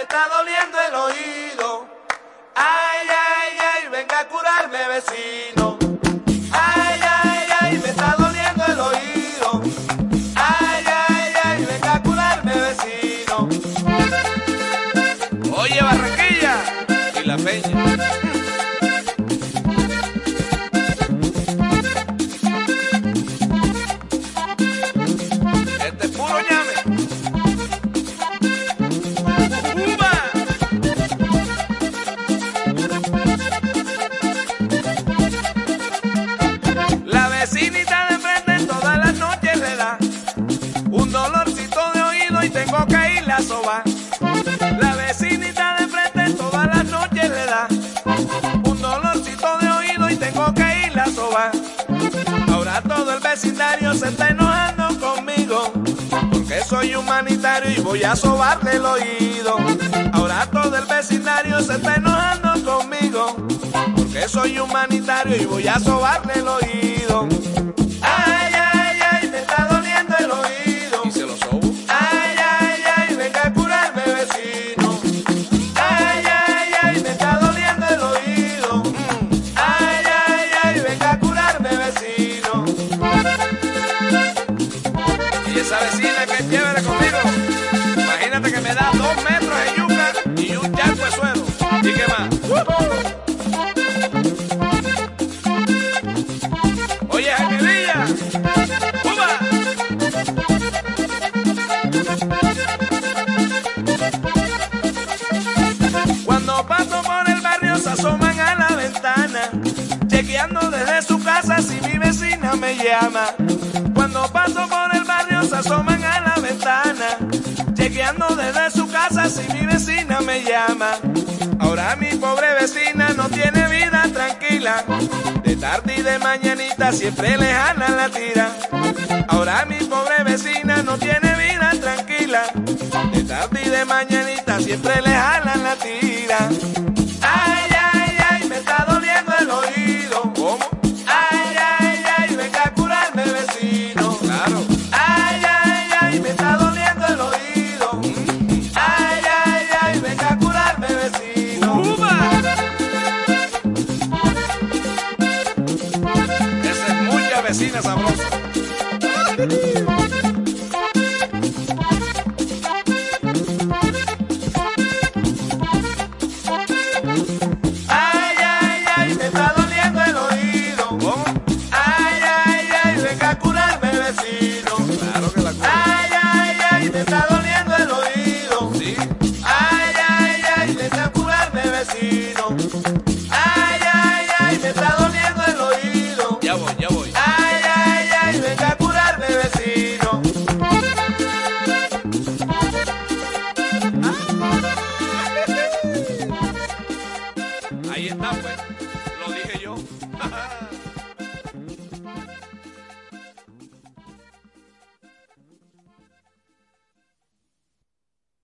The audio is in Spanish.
está doliendo el oído. Ay, ay, ay, venga a curarme, vecino. Ay, ay, ay, me está doliendo el oído. Ay, ay, ay, venga a curarme, vecino. Oye, Barranquilla y La Peña. Este es puro ñame. La vecinita de frente todas las noches le da un dolorcito de oído y tengo que irle a sobar. La vecinita de frente todas las noches le da un dolorcito de oído y tengo que irle a sobar. Ahora todo el vecindario se está enojando conmigo porque soy humanitario y voy a sobarle el oído. Ahora todo el vecindario se está enojando conmigo porque soy humanitario y voy a sobarle el oído. Ay, ay, ay, me está doliendo el oído. Y se lo sobo. Ay, ay, ay, venga a curarme, vecino. Ay, ay, ay, me está doliendo el oído. Ay, ay, ay, venga a curarme, vecino. Y esa vecina que es chévere conmigo, imagínate que me da 2 metros de yuca y un charco de suero. ¿Y qué más? Oye, Jaime Villa, ¡uva! Cuando paso por el barrio se asoman a la ventana, chequeando desde su casa si mi vecina me llama. Cuando paso por el barrio se asoman a la ventana, chequeando desde su casa si mi vecina me llama. Ahora mi pobre vecina no tiene vida tranquila, de tarde y de mañanita siempre le jalan la tira. Ahora mi pobre vecina no tiene vida tranquila, de tarde y de mañanita siempre le jalan la tira.